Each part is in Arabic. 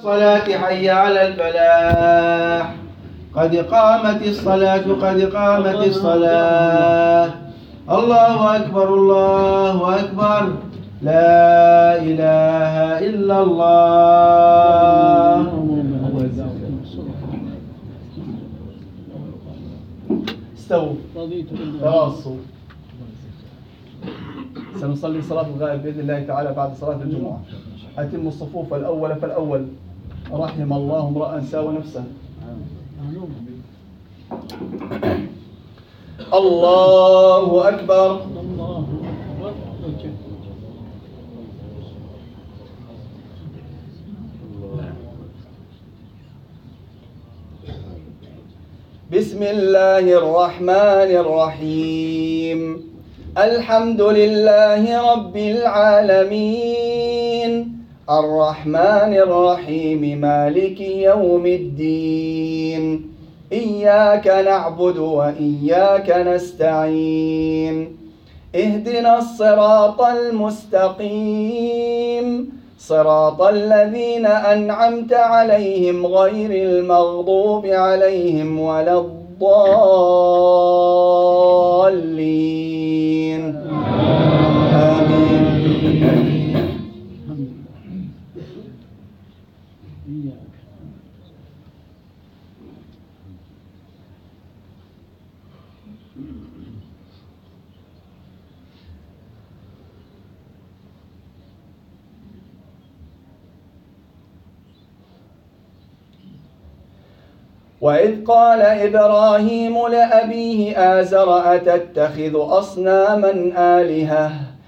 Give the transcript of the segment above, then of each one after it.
الصلاة حي على الفلاح. قد قامت الصلاة قد قامت الصلاة. الله أكبر الله أكبر. لا إله إلا الله. استووا تراصوا. سنصلي صلاة الغائب بإذن الله تعالى بعد صلاة الجمعة. أتموا الصفوف الأول فالأول. رحم الله امرأ ساوى نفسه. الله أكبر. بسم الله الرحمن الرحيم. الحمد لله رب العالمين الرحمن الرحيم مالك يوم الدين. إياك نعبد وإياك نستعين. اهدنا الصراط المستقيم صراط الذين أنعمت عليهم غير المغضوب عليهم ولا الضالين. آمين. وإذ قال إبراهيم لأبيه آزر أتتخذ أصناما آلهة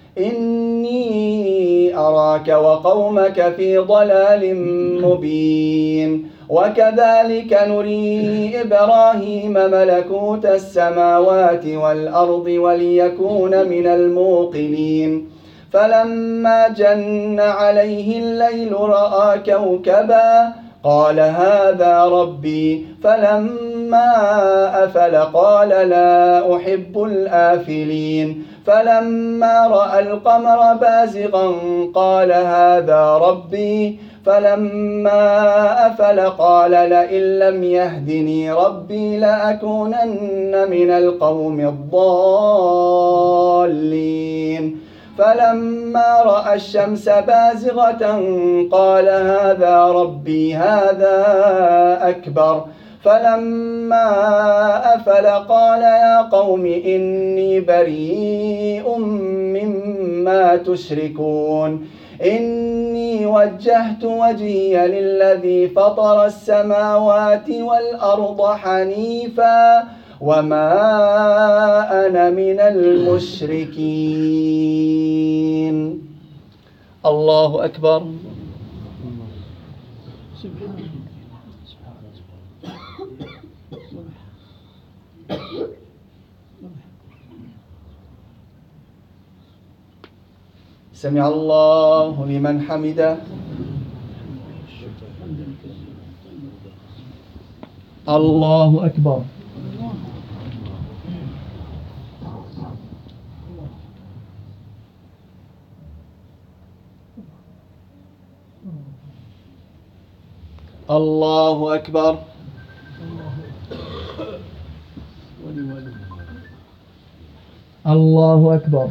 إني أراك وقومك في ضلال مبين. وكذلك نري إبراهيم ملكوت السماوات والأرض وليكون من الموقنين. فلما جن عليه الليل رأى كوكبا قال هذا ربي. فلما أفل قال لا أحب الآفلين. فلما رأى القمر بازغا قال هذا ربي. فلما أفل قال لئن لم يهدني ربي لأكونن من القوم الضالين. فلما رأى الشمس بازغة قال هذا ربي هذا أكبر. فلما أفل قال يا قوم إني بريء مما تشركون. إني وجهت وجهي للذي فطر السماوات والأرض حنيفا وما أنا من المشركين. الله أكبر. سمع الله لمن حمده. الله أكبر. الله أكبر. الله أكبر.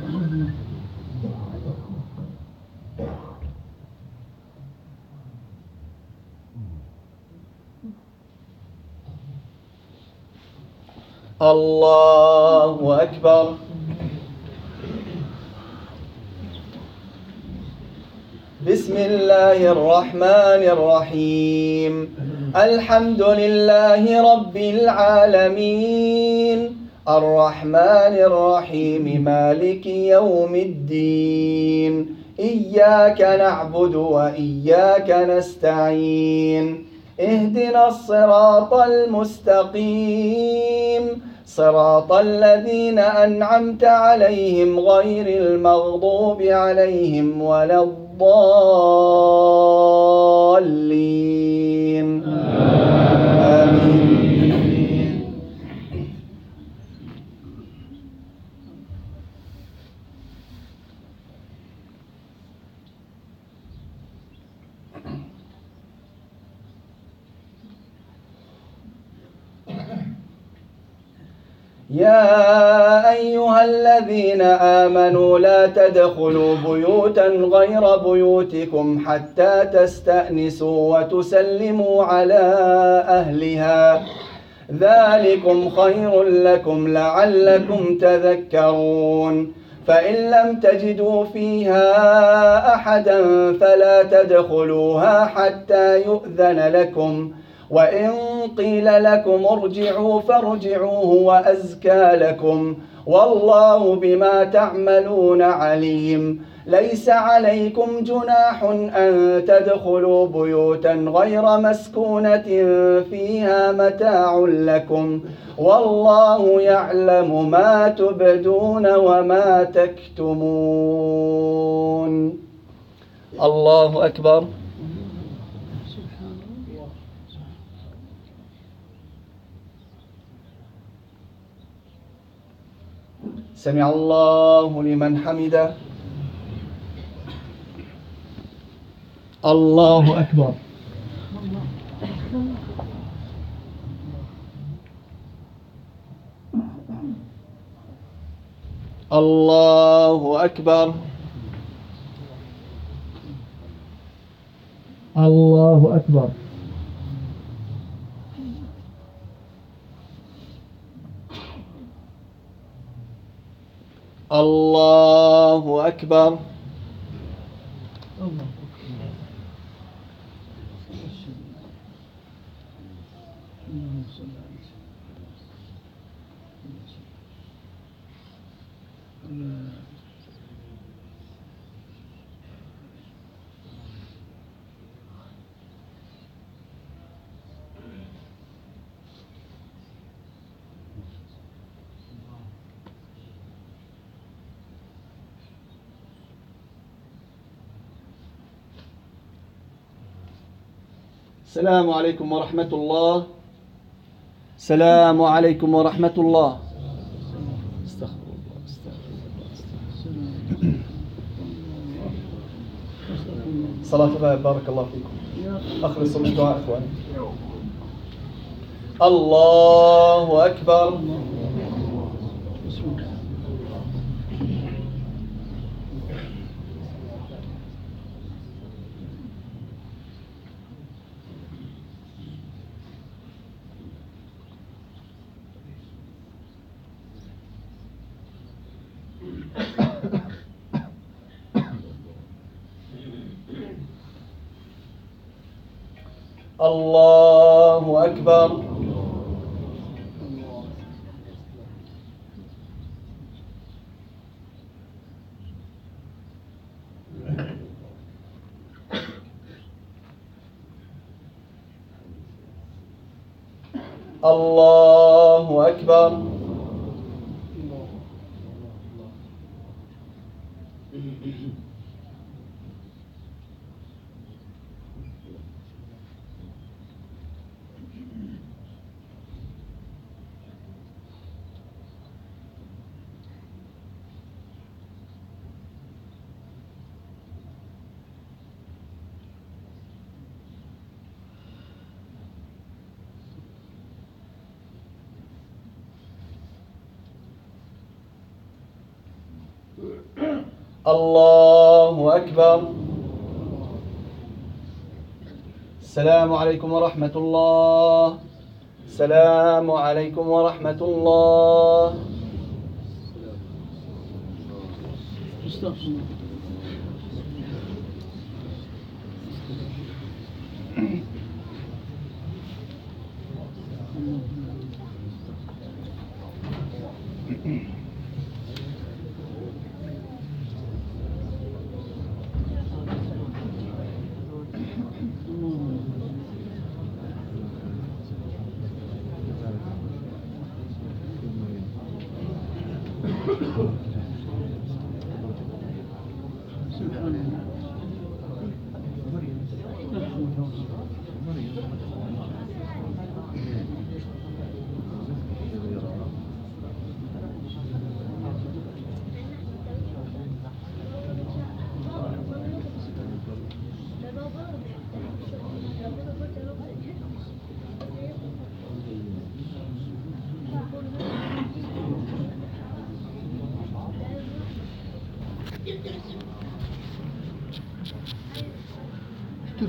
الله أكبر. بسم الله الرحمن الرحيم. الحمد لله رب العالمين الرحمن الرحيم مالك يوم الدين. إياك نعبد وإياك نستعين. اهدنا الصراط المستقيم صراط الذين أنعمت عليهم غير المغضوب عليهم ولا الضالين. آمين. يا أيها الذين آمنوا لا تدخلوا بيوتا غير بيوتكم حتى تستأنسوا وتسلموا على أهلها ذلكم خير لكم لعلكم تذكرون فإن لم تجدوا فيها أحدا فلا تدخلوها حتى يؤذن لكم وإن قيل لكم ارجعوا فارجعوا هو أزكى لكم والله بما تعملون عليم ليس عليكم جناح أن تدخلوا بيوتا غير مسكونة فيها متاع لكم والله يعلم ما تبدون وما تكتمون. الله أكبر. سمع الله لمن حمده. الله أكبر. الله أكبر. الله أكبر. الله أكبر. السلام عليكم ورحمة الله. السلام عليكم ورحمة الله. استغفر الله. صلاة الله بارك الله فيكم. أخلصوا من دعاء إخواني. الله أكبر. الله أكبر. الله أكبر. الله أكبر. السلام عليكم ورحمة الله. السلام عليكم ورحمة الله.